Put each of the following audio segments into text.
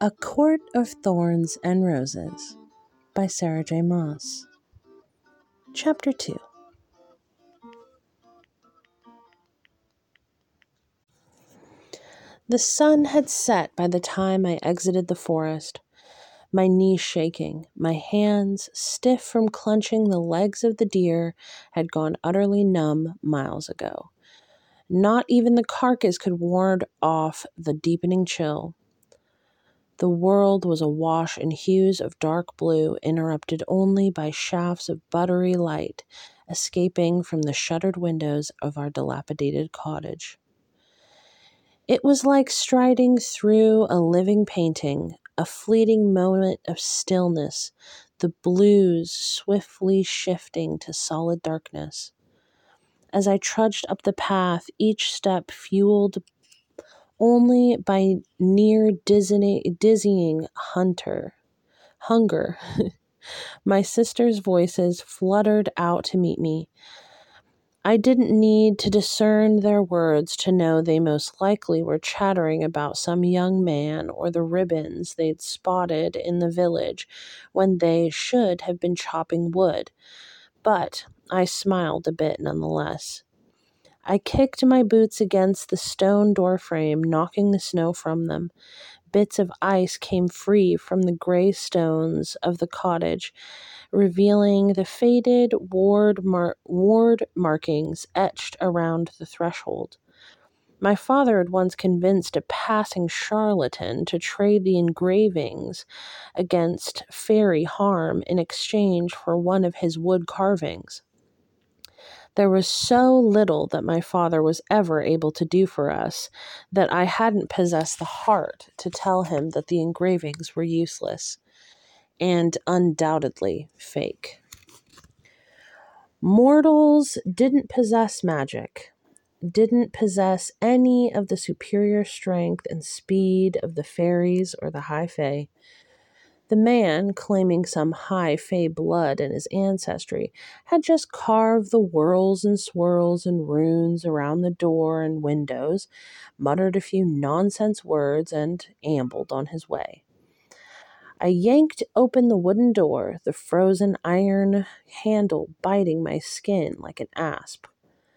A Court of Thorns and Roses by Sarah J. Maas. Chapter 2. The sun had set by the time I exited the forest, my knees shaking, my hands, stiff from clenching the legs of the deer, had gone utterly numb miles ago. Not even the carcass could ward off the deepening chill. The world was awash in hues of dark blue, interrupted only by shafts of buttery light escaping from the shuttered windows of our dilapidated cottage. It was like striding through a living painting, a fleeting moment of stillness, the blues swiftly shifting to solid darkness. As I trudged up the path, each step fueled only by near dizzying hunger. My sisters' voices fluttered out to meet me. I didn't need to discern their words to know they most likely were chattering about some young man or the ribbons they'd spotted in the village when they should have been chopping wood. But I smiled a bit nonetheless. I kicked my boots against the stone doorframe, knocking the snow from them. Bits of ice came free from the gray stones of the cottage, revealing the faded ward markings etched around the threshold. My father had once convinced a passing charlatan to trade the engravings against fairy harm in exchange for one of his wood carvings. There was so little that my father was ever able to do for us that I hadn't possessed the heart to tell him that the engravings were useless and undoubtedly fake. Mortals didn't possess magic, didn't possess any of the superior strength and speed of the fairies or the high fae. The man, claiming some high fae blood in his ancestry, had just carved the whirls and swirls and runes around the door and windows, muttered a few nonsense words, and ambled on his way. I yanked open the wooden door, the frozen iron handle biting my skin like an asp.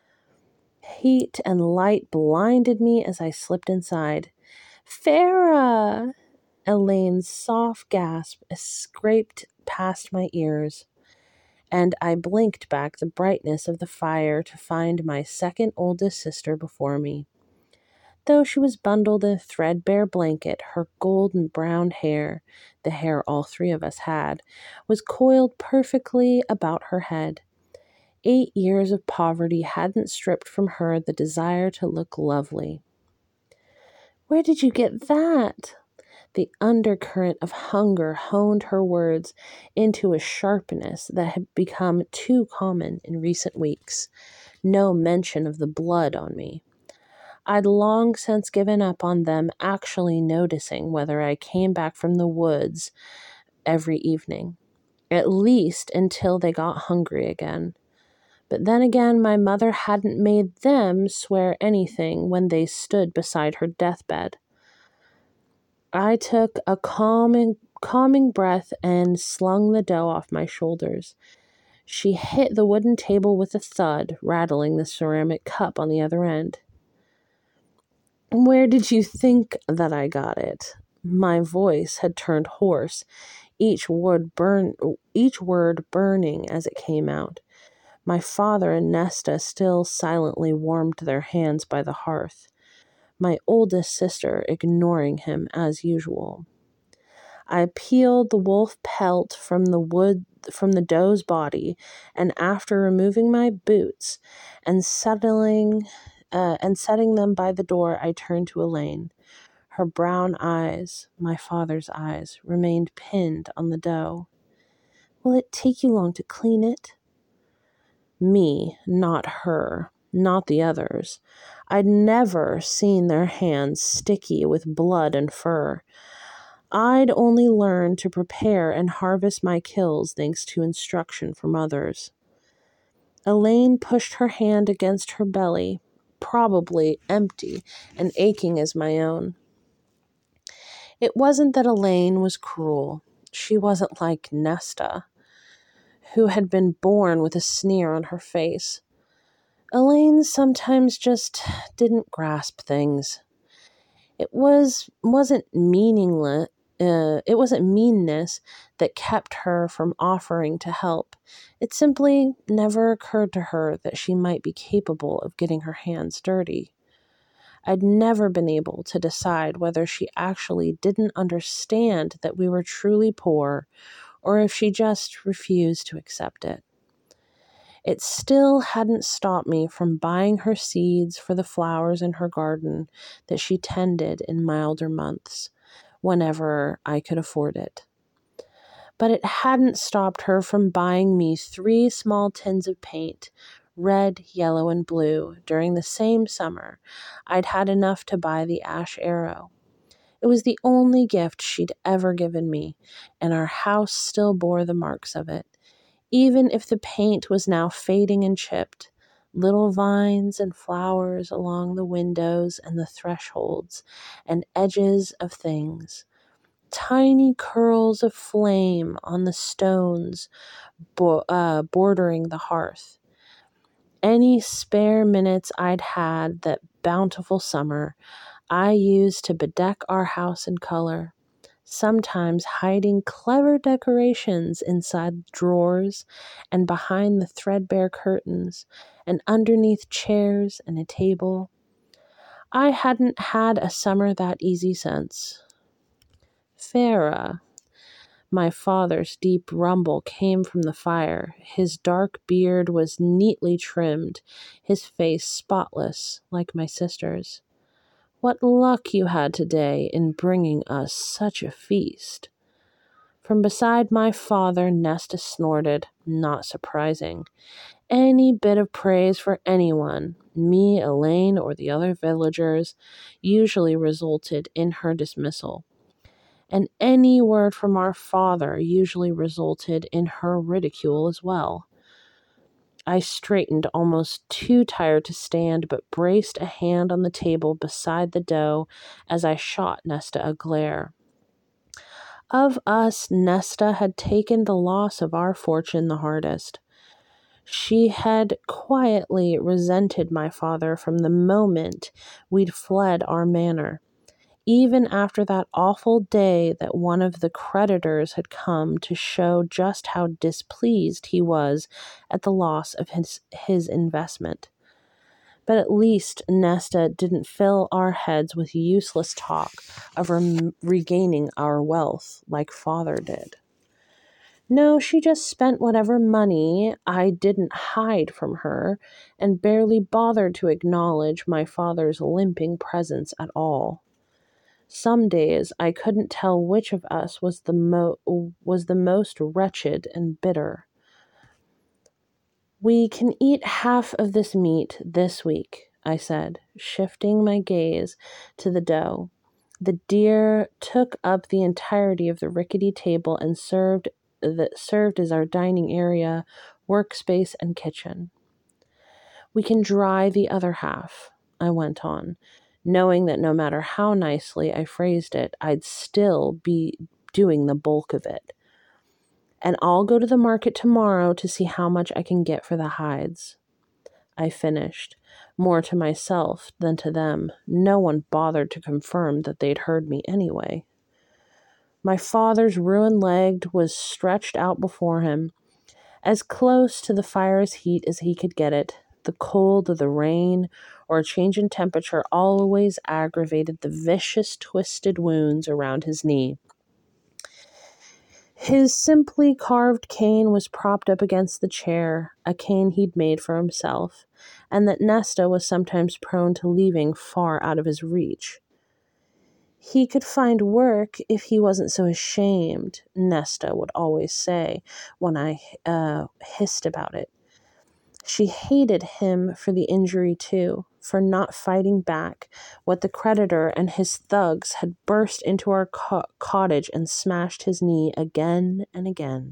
Heat and light blinded me as I slipped inside. "Farah!" Elaine's soft gasp scraped past my ears, and I blinked back the brightness of the fire to find my second oldest sister before me. Though she was bundled in a threadbare blanket, her golden brown hair, the hair all three of us had, was coiled perfectly about her head. 8 years of poverty hadn't stripped from her the desire to look lovely. "Where did you get that?" The undercurrent of hunger honed her words into a sharpness that had become too common in recent weeks. No mention of the blood on me. I'd long since given up on them actually noticing whether I came back from the woods every evening, at least until they got hungry again. But then again, my mother hadn't made them swear anything when they stood beside her deathbed. I took a calming breath and slung the dough off my shoulders. She hit the wooden table with a thud, rattling the ceramic cup on the other end. "Where did you think that I got it?" My voice had turned hoarse, each word burning as it came out. My father and Nesta still silently warmed their hands by the hearth, my oldest sister ignoring him as usual. I peeled the wolf pelt from the doe's body, and after removing my boots and setting them by the door, I turned to Elaine. Her brown eyes, my father's eyes, remained pinned on the doe. "Will it take you long to clean it?" Me, not her, not the others. I'd never seen their hands sticky with blood and fur. I'd only learned to prepare and harvest my kills thanks to instruction from others. Elaine pushed her hand against her belly, probably empty and aching as my own. It wasn't that Elaine was cruel. She wasn't like Nesta, who had been born with a sneer on her face. Elaine sometimes just didn't grasp things. Wasn't meaningless. It wasn't meanness that kept her from offering to help. It simply never occurred to her that she might be capable of getting her hands dirty. I'd never been able to decide whether she actually didn't understand that we were truly poor or if she just refused to accept it. It still hadn't stopped me from buying her seeds for the flowers in her garden that she tended in milder months, whenever I could afford it. But it hadn't stopped her from buying me 3 small tins of paint, red, yellow, and blue, during the same summer I'd had enough to buy the Ash Arrow. It was the only gift she'd ever given me, and our house still bore the marks of it. Even if the paint was now fading and chipped, little vines and flowers along the windows and the thresholds and edges of things, tiny curls of flame on the stones bordering the hearth. Any spare minutes I'd had that bountiful summer, I used to bedeck our house in color, sometimes hiding clever decorations inside drawers and behind the threadbare curtains and underneath chairs and a table. I hadn't had a summer that easy since. Farah. My father's deep rumble came from the fire. His dark beard was neatly trimmed, his face spotless, like my sister's. What luck you had today in bringing us such a feast. From beside my father, Nesta snorted, not surprising. Any bit of praise for anyone, me, Elaine, or the other villagers, usually resulted in her dismissal. And any word from our father usually resulted in her ridicule as well. I straightened, almost too tired to stand, but braced a hand on the table beside the dough as I shot Nesta a glare. Of us, Nesta had taken the loss of our fortune the hardest. She had quietly resented my father from the moment we'd fled our manor. Even after that awful day that one of the creditors had come to show just how displeased he was at the loss of his investment. But at least Nesta didn't fill our heads with useless talk of regaining our wealth like father did. No, she just spent whatever money I didn't hide from her and barely bothered to acknowledge my father's limping presence at all. Some days I couldn't tell which of us was the most wretched and bitter. We can eat half of this meat this week, I said, shifting my gaze to the dough. The deer took up the entirety of the rickety table and served as our dining area, workspace, and kitchen. We can dry the other half, I went on, knowing that no matter how nicely I phrased it, I'd still be doing the bulk of it. And I'll go to the market tomorrow to see how much I can get for the hides. I finished, more to myself than to them. No one bothered to confirm that they'd heard me anyway. My father's ruined leg was stretched out before him, as close to the fire's heat as he could get it. The cold of the rain or a change in temperature always aggravated the vicious, twisted wounds around his knee. His simply carved cane was propped up against the chair, a cane he'd made for himself, and that Nesta was sometimes prone to leaving far out of his reach. He could find work if he wasn't so ashamed, Nesta would always say when I hissed about it. She hated him for the injury, too, for not fighting back what the creditor and his thugs had burst into our cottage and smashed his knee again and again.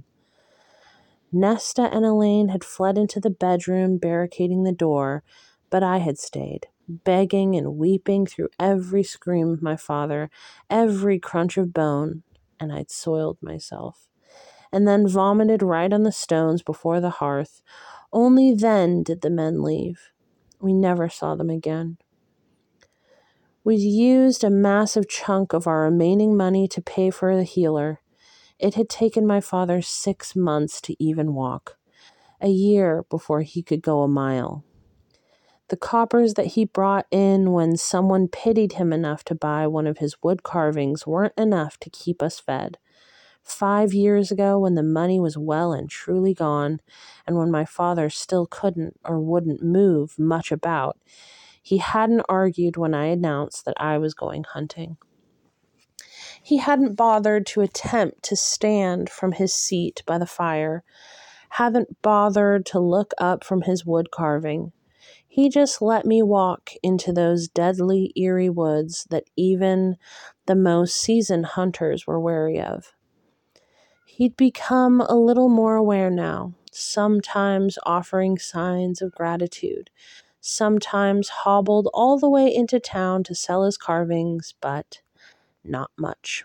Nesta and Elaine had fled into the bedroom, barricading the door, but I had stayed. begging and weeping through every scream of my father, every crunch of bone, and I'd soiled myself, and then vomited right on the stones before the hearth. Only then did the men leave. We never saw them again. We'd used a massive chunk of our remaining money to pay for the healer. It had taken my father 6 months to even walk, a year before he could go a mile. The coppers that he brought in when someone pitied him enough to buy one of his wood carvings weren't enough to keep us fed. 5 years ago, when the money was well and truly gone, and when my father still couldn't or wouldn't move much about, he hadn't argued when I announced that I was going hunting. He hadn't bothered to attempt to stand from his seat by the fire, hadn't bothered to look up from his wood carving. He just let me walk into those deadly, eerie woods that even the most seasoned hunters were wary of. He'd become a little more aware now, sometimes offering signs of gratitude, sometimes hobbled all the way into town to sell his carvings, but not much.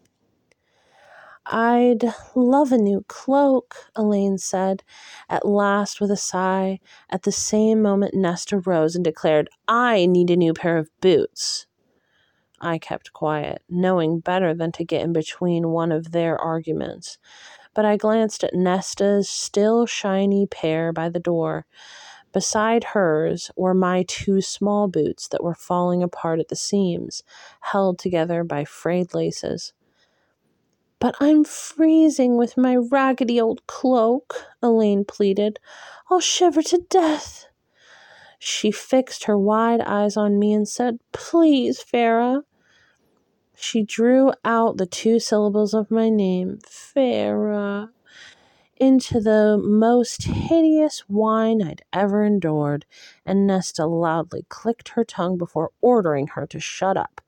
"I'd love a new cloak," Elaine said, at last with a sigh. At the same moment, Nesta rose and declared, "I need a new pair of boots." I kept quiet, knowing better than to get in between one of their arguments. But I glanced at Nesta's still shiny pair by the door. Beside hers were my 2 small boots that were falling apart at the seams, held together by frayed laces. "But I'm freezing with my raggedy old cloak," Elaine pleaded. "I'll shiver to death." She fixed her wide eyes on me and said, "Please, Farah." She drew out the 2 syllables of my name, Farah, into the most hideous whine I'd ever endured, and Nesta loudly clicked her tongue before ordering her to shut up.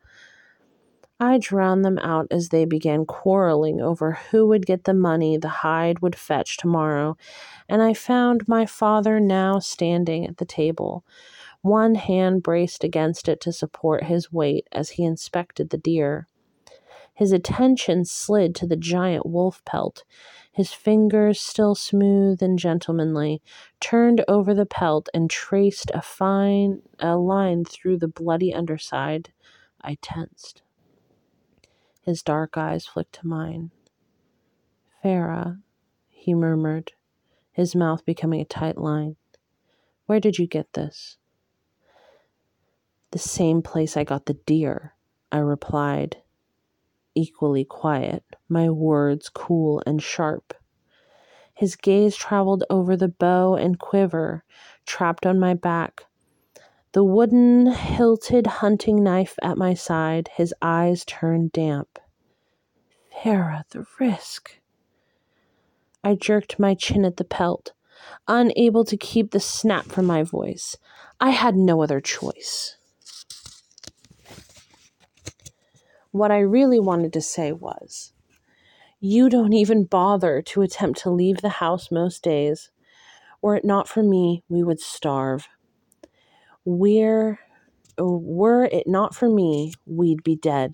I drowned them out as they began quarreling over who would get the money the hide would fetch tomorrow, and I found my father now standing at the table, one hand braced against it to support his weight as he inspected the deer. His attention slid to the giant wolf pelt. His fingers, still smooth and gentlemanly, turned over the pelt and traced a line through the bloody underside. I tensed. His dark eyes flicked to mine. "Farah," he murmured, his mouth becoming a tight line. "Where did you get this?" "The same place I got the deer," I replied, equally quiet, my words cool and sharp. His gaze traveled over the bow and quiver trapped on my back, the wooden hilted hunting knife at my side. His eyes turned damp. "Farah, the risk." I jerked my chin at the pelt, unable to keep the snap from my voice. I had no other choice. What I really wanted to say was, "You don't even bother to attempt to leave the house most days. Were it not for me, we would starve. Were it not for me, we'd be dead."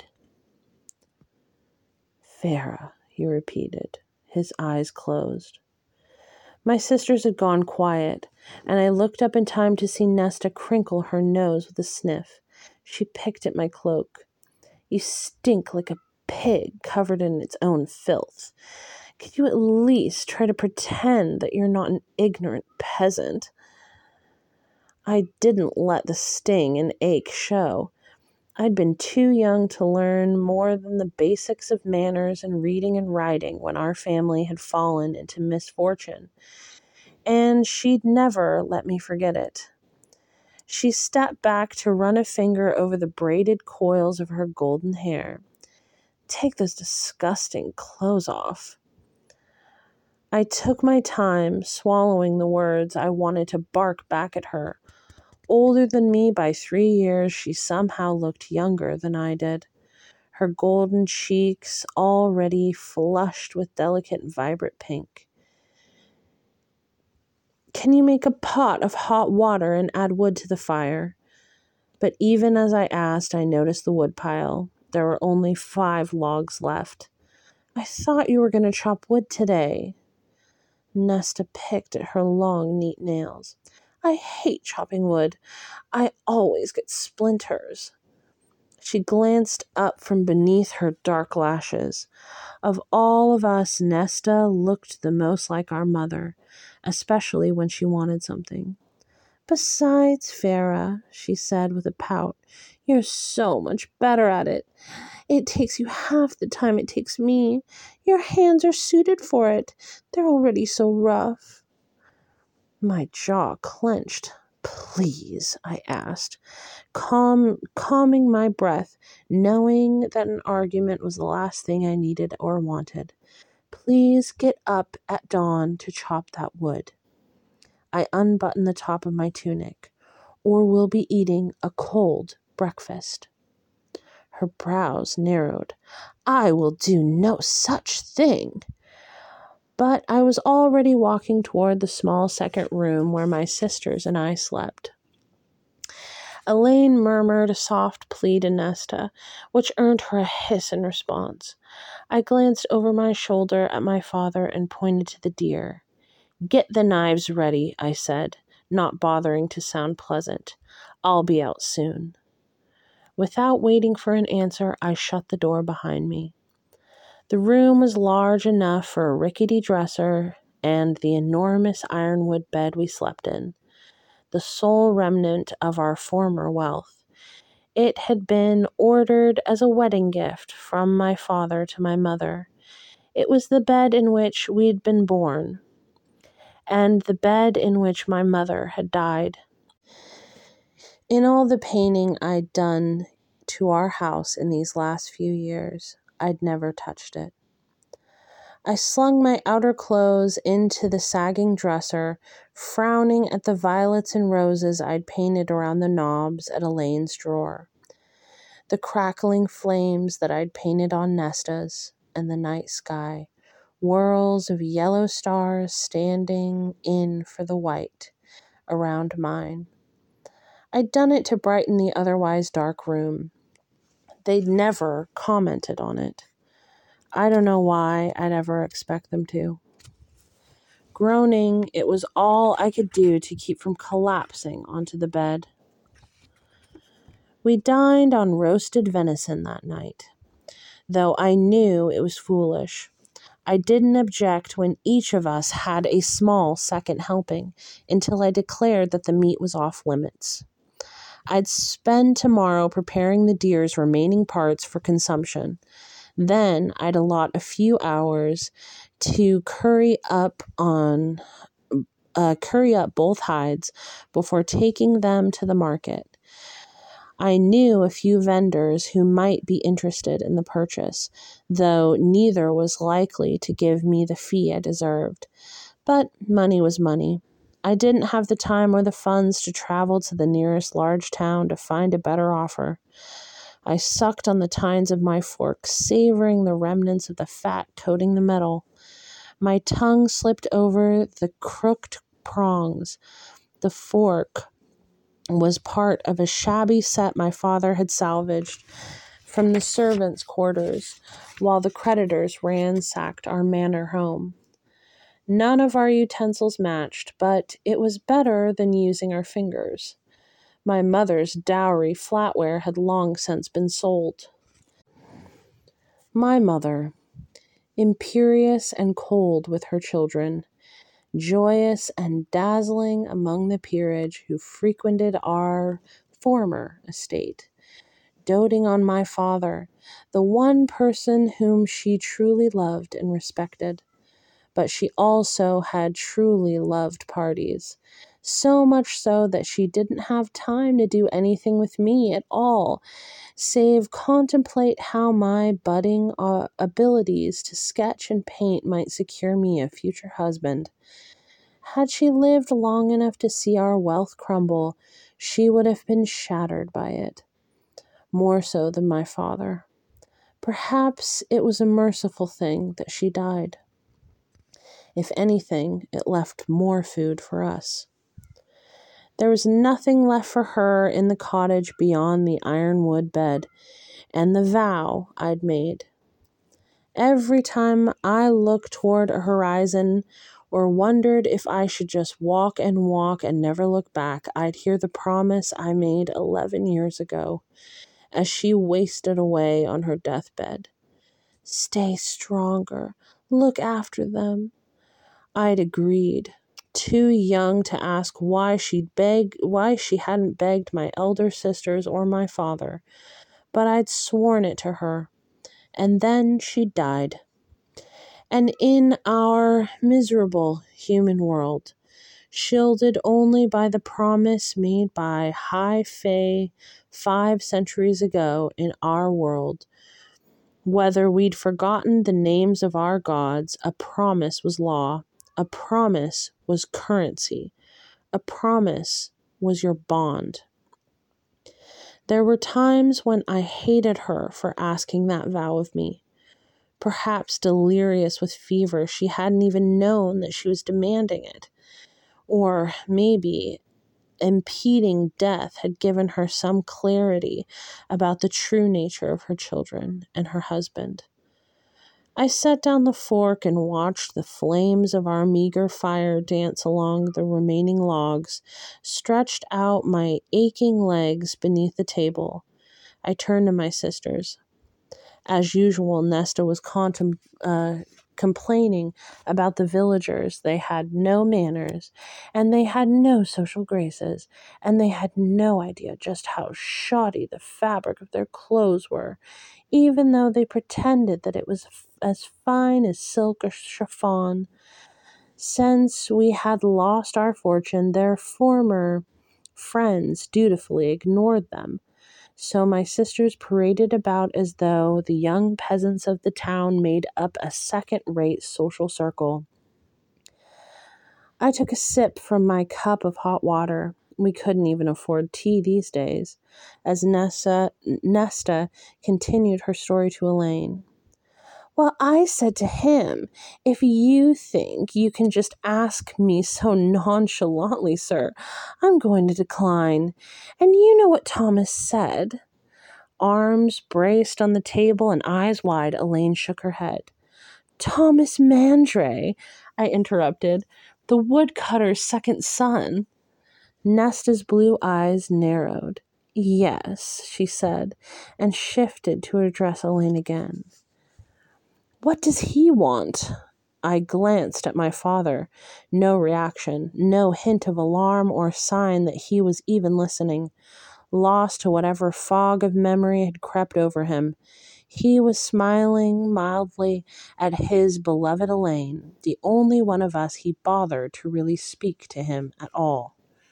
"Farah," he repeated, his eyes closed. My sisters had gone quiet, and I looked up in time to see Nesta crinkle her nose with a sniff. She picked at my cloak. "You stink like a pig covered in its own filth. Could you at least try to pretend that you're not an ignorant peasant?" I didn't let the sting and ache show. I'd been too young to learn more than the basics of manners and reading and writing when our family had fallen into misfortune, and she'd never let me forget it. She stepped back to run a finger over the braided coils of her golden hair. "Take those disgusting clothes off." I took my time, swallowing the words I wanted to bark back at her. Older than me by 3 years, she somehow looked younger than I did. Her golden cheeks already flushed with delicate, vibrant pink. "Can you make a pot of hot water and add wood to the fire?" But even as I asked, I noticed the woodpile. There were only 5 logs left. I thought you were going to chop wood today. Nesta picked at her long, neat nails. I hate chopping wood. I always get splinters. She glanced up from beneath her dark lashes. Of all of us, Nesta looked the most like our mother, especially when she wanted something. Besides, Farah, she said with a pout, you're so much better at it. It takes you half the time it takes me. Your hands are suited for it. They're already so rough. My jaw clenched. Please, I asked, calming my breath, knowing that an argument was the last thing I needed or wanted. Please get up at dawn to chop that wood. I unbuttoned the top of my tunic, or we'll be eating a cold breakfast. Her brows narrowed. I will do no such thing. But I was already walking toward the small second room where my sisters and I slept. Elaine murmured a soft plea to Nesta, which earned her a hiss in response. I glanced over my shoulder at my father and pointed to the deer. Get the knives ready, I said, not bothering to sound pleasant. I'll be out soon. Without waiting for an answer, I shut the door behind me. The room was large enough for a rickety dresser and the enormous ironwood bed we slept in, the sole remnant of our former wealth. It had been ordered as a wedding gift from my father to my mother. It was the bed in which we'd been born, and the bed in which my mother had died. In all the painting I'd done to our house in these last few years, I'd never touched it. I slung my outer clothes into the sagging dresser, frowning at the violets and roses I'd painted around the knobs at Elaine's drawer, the crackling flames that I'd painted on Nesta's, and the night sky, whirls of yellow stars standing in for the white around mine. I'd done it to brighten the otherwise dark room. They'd never commented on it. I don't know why I'd ever expect them to. Groaning, it was all I could do to keep from collapsing onto the bed. We dined on roasted venison that night, though I knew it was foolish. I didn't object when each of us had a small second helping until I declared that the meat was off limits. I'd spend tomorrow preparing the deer's remaining parts for consumption. Then I'd allot a few hours to curry up both hides before taking them to the market. I knew a few vendors who might be interested in the purchase, though neither was likely to give me the fee I deserved. But money was money. I didn't have the time or the funds to travel to the nearest large town to find a better offer. I sucked on the tines of my fork, savoring the remnants of the fat coating the metal. My tongue slipped over the crooked prongs. The fork was part of a shabby set my father had salvaged from the servants' quarters while the creditors ransacked our manor home. None of our utensils matched, but it was better than using our fingers. My mother's dowry flatware had long since been sold. My mother, imperious and cold with her children, joyous and dazzling among the peerage who frequented our former estate, doting on my father, the one person whom she truly loved and respected. But she also had truly loved parties, so much so that she didn't have time to do anything with me at all, save contemplate how my budding abilities to sketch and paint might secure me a future husband. Had she lived long enough to see our wealth crumble, she would have been shattered by it, more so than my father. Perhaps it was a merciful thing that she died. If anything, it left more food for us. There was nothing left for her in the cottage beyond the ironwood bed and the vow I'd made. Every time I looked toward a horizon or wondered if I should just walk and never look back, I'd hear the promise I made 11 years ago as she wasted away on her deathbed. Stay stronger. Look after them. I'd agreed, too young to ask why she hadn't begged my elder sisters or my father, but I'd sworn it to her. And then she died. And in our miserable human world, shielded only by the promise made by High Fae 5 centuries ago in our world, whether we'd forgotten the names of our gods, a promise was law, a promise was currency, a promise was your bond. There were times when I hated her for asking that vow of me. Perhaps delirious with fever, she hadn't even known that she was demanding it. Or maybe impeding death had given her some clarity about the true nature of her children and her husband. I set down the fork and watched the flames of our meager fire dance along the remaining logs, stretched out my aching legs beneath the table. I turned to my sisters. As usual, Nesta was complaining about the villagers. They had no manners, and they had no social graces, and they had no idea just how shoddy the fabric of their clothes were, even though they pretended that it was as fine as silk or chiffon. Since we had lost our fortune, their former friends dutifully ignored them. So my sisters paraded about as though the young peasants of the town made up a second-rate social circle. I took a sip from my cup of hot water. We couldn't even afford tea these days, as Nesta continued her story to Elaine. Well, I said to him, if you think you can just ask me so nonchalantly, sir, I'm going to decline. And you know what Thomas said. Arms braced on the table and eyes wide, Elaine shook her head. Thomas Mandray, I interrupted, the woodcutter's second son. Nesta's blue eyes narrowed. Yes, she said, and shifted to address Elaine again. What does he want? I glanced at my father. No reaction, no hint of alarm or sign that he was even listening. Lost to whatever fog of memory had crept over him, he was smiling mildly at his beloved Elaine, the only one of us he bothered to really speak to him at all.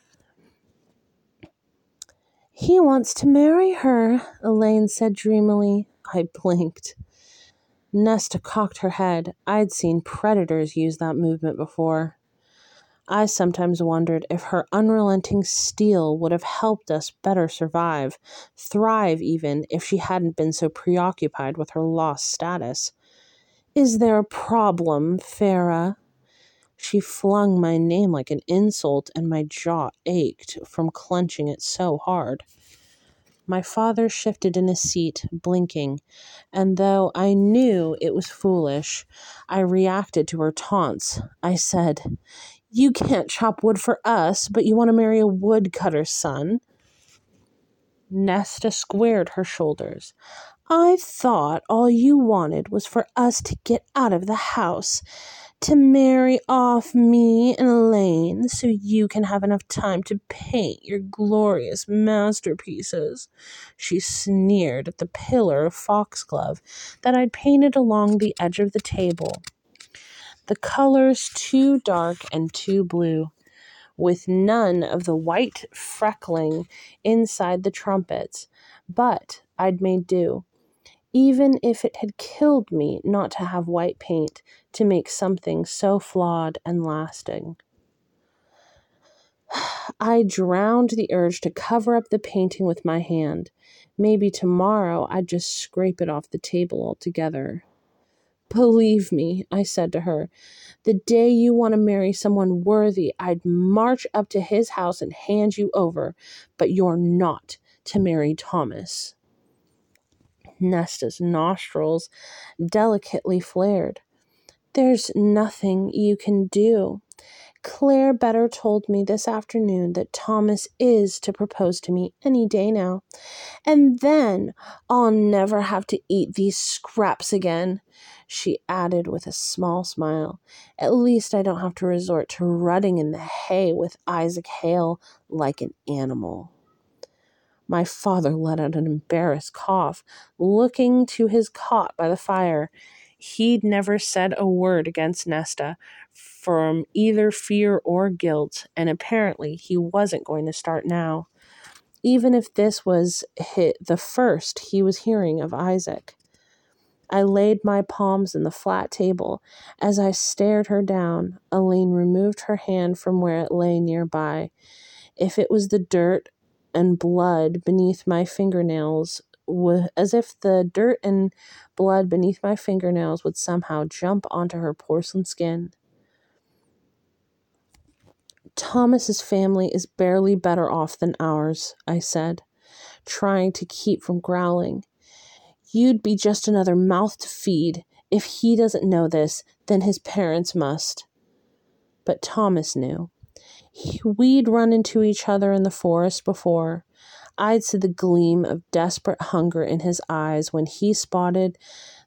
He wants to marry her, Elaine said dreamily. I blinked. Nesta cocked her head. I'd seen predators use that movement before. I sometimes wondered if her unrelenting steel would have helped us better survive, thrive even, if she hadn't been so preoccupied with her lost status. Is there a problem, Farah? She flung my name like an insult, and my jaw ached from clenching it so hard. My father shifted in his seat, blinking, and though I knew it was foolish, I reacted to her taunts. I said, You can't chop wood for us, but you want to marry a woodcutter's son. Nesta squared her shoulders. I thought all you wanted was for us to get out of the house, to marry off me and Elaine so you can have enough time to paint your glorious masterpieces. She sneered at the pillar of foxglove that I'd painted along the edge of the table. The colors too dark and too blue, with none of the white freckling inside the trumpets, but I'd made do, even if it had killed me not to have white paint to make something so flawed and lasting. I drowned the urge to cover up the painting with my hand. Maybe tomorrow I'd just scrape it off the table altogether. Believe me, I said to her, the day you want to marry someone worthy, I'd march up to his house and hand you over, but you're not to marry Thomas. Nesta's nostrils delicately flared. There's nothing you can do. Claire better told me this afternoon that Thomas is to propose to me any day now. And then I'll never have to eat these scraps again, she added with a small smile. At least I don't have to resort to rutting in the hay with Isaac Hale like an animal. My father let out an embarrassed cough, looking to his cot by the fire. He'd never said a word against Nesta from either fear or guilt, and apparently he wasn't going to start now, even if this was the first he was hearing of Isaac. I laid my palms in the flat table. As I stared her down, Elaine removed her hand from where it lay nearby. If it was the dirt and blood beneath my fingernails, as if the dirt and blood beneath my fingernails would somehow jump onto her porcelain skin. Thomas's family is barely better off than ours, I said, trying to keep from growling. You'd be just another mouth to feed. If he doesn't know this, then his parents must. But Thomas knew. We'd run into each other in the forest before. I'd see the gleam of desperate hunger in his eyes when he spotted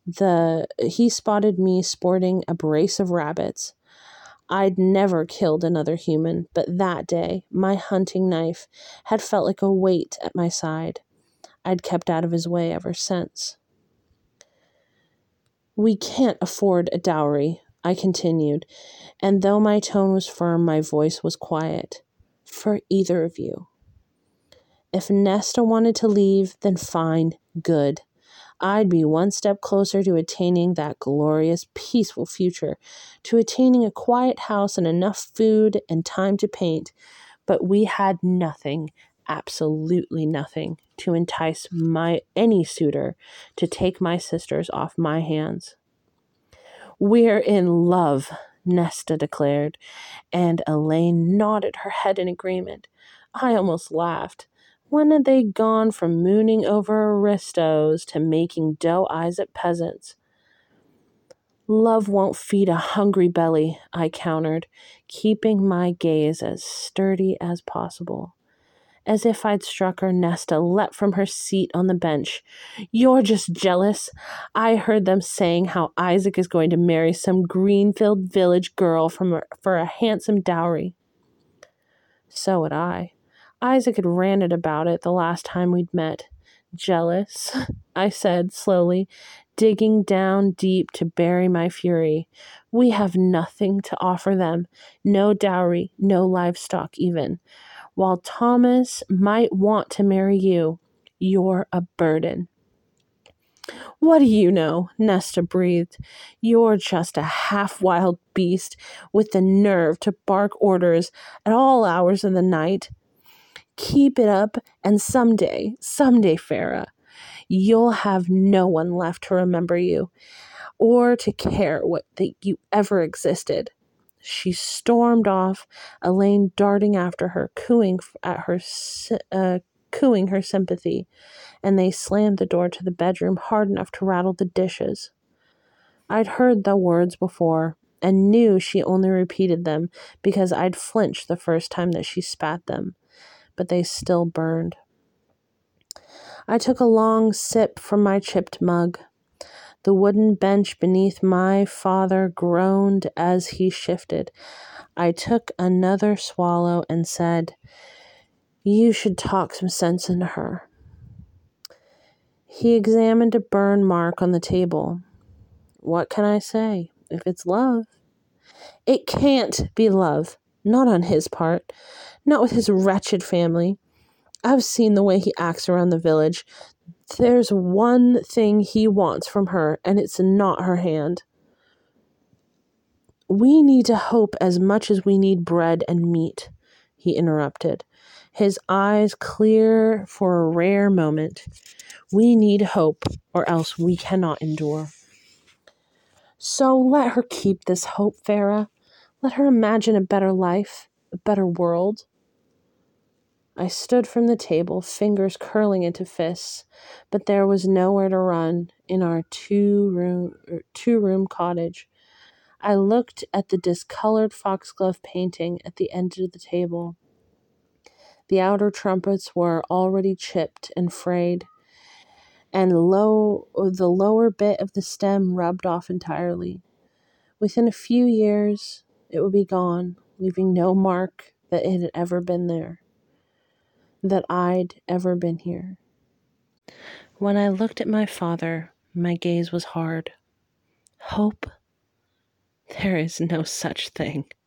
me sporting a brace of rabbits. I'd never killed another human, but that day my hunting knife had felt like a weight at my side. I'd kept out of his way ever since. We can't afford a dowry, I continued, and though my tone was firm, my voice was quiet. For either of you. If Nesta wanted to leave, then fine, good. I'd be one step closer to attaining that glorious, peaceful future, to attaining a quiet house and enough food and time to paint. But we had nothing, absolutely nothing, to entice any suitor to take my sisters off my hands. We're in love, Nesta declared, and Elaine nodded her head in agreement. I almost laughed. When had they gone from mooning over aristos to making doe-eyes at peasants? Love won't feed a hungry belly, I countered, keeping my gaze as sturdy as possible. As if I'd struck her, Nesta leapt from her seat on the bench. You're just jealous. I heard them saying how Isaac is going to marry some Greenfield village girl for a handsome dowry. So had I. Isaac had ranted about it the last time we'd met. Jealous, I said slowly, digging down deep to bury my fury. We have nothing to offer them. No dowry, no livestock even. While Thomas might want to marry you, you're a burden. What do you know? Nesta breathed. You're just a half-wild beast with the nerve to bark orders at all hours of the night. Keep it up, and someday, Farah, you'll have no one left to remember you or to care that you ever existed. She stormed off, Elaine darting after her, cooing her sympathy, and they slammed the door to the bedroom hard enough to rattle the dishes. I'd heard the words before and knew she only repeated them because I'd flinched the first time that she spat them, but they still burned. I took a long sip from my chipped mug. The wooden bench beneath my father groaned as he shifted. I took another swallow and said, You should talk some sense into her. He examined a burn mark on the table. What can I say? If it's love. It can't be love. Not on his part. Not with his wretched family. I've seen the way he acts around the village. There's one thing he wants from her, and it's not her hand. We need to hope as much as we need bread and meat, he interrupted, his eyes clear for a rare moment. We need hope, or else we cannot endure. So let her keep this hope, Farah. Let her imagine a better life, a better world. I stood from the table, fingers curling into fists, but there was nowhere to run in our two-room cottage. I looked at the discolored foxglove painting at the end of the table. The outer trumpets were already chipped and frayed, and the lower bit of the stem rubbed off entirely. Within a few years, it would be gone, leaving no mark that it had ever been there, that I'd ever been here. When I looked at my father, my gaze was hard. Hope? There is no such thing.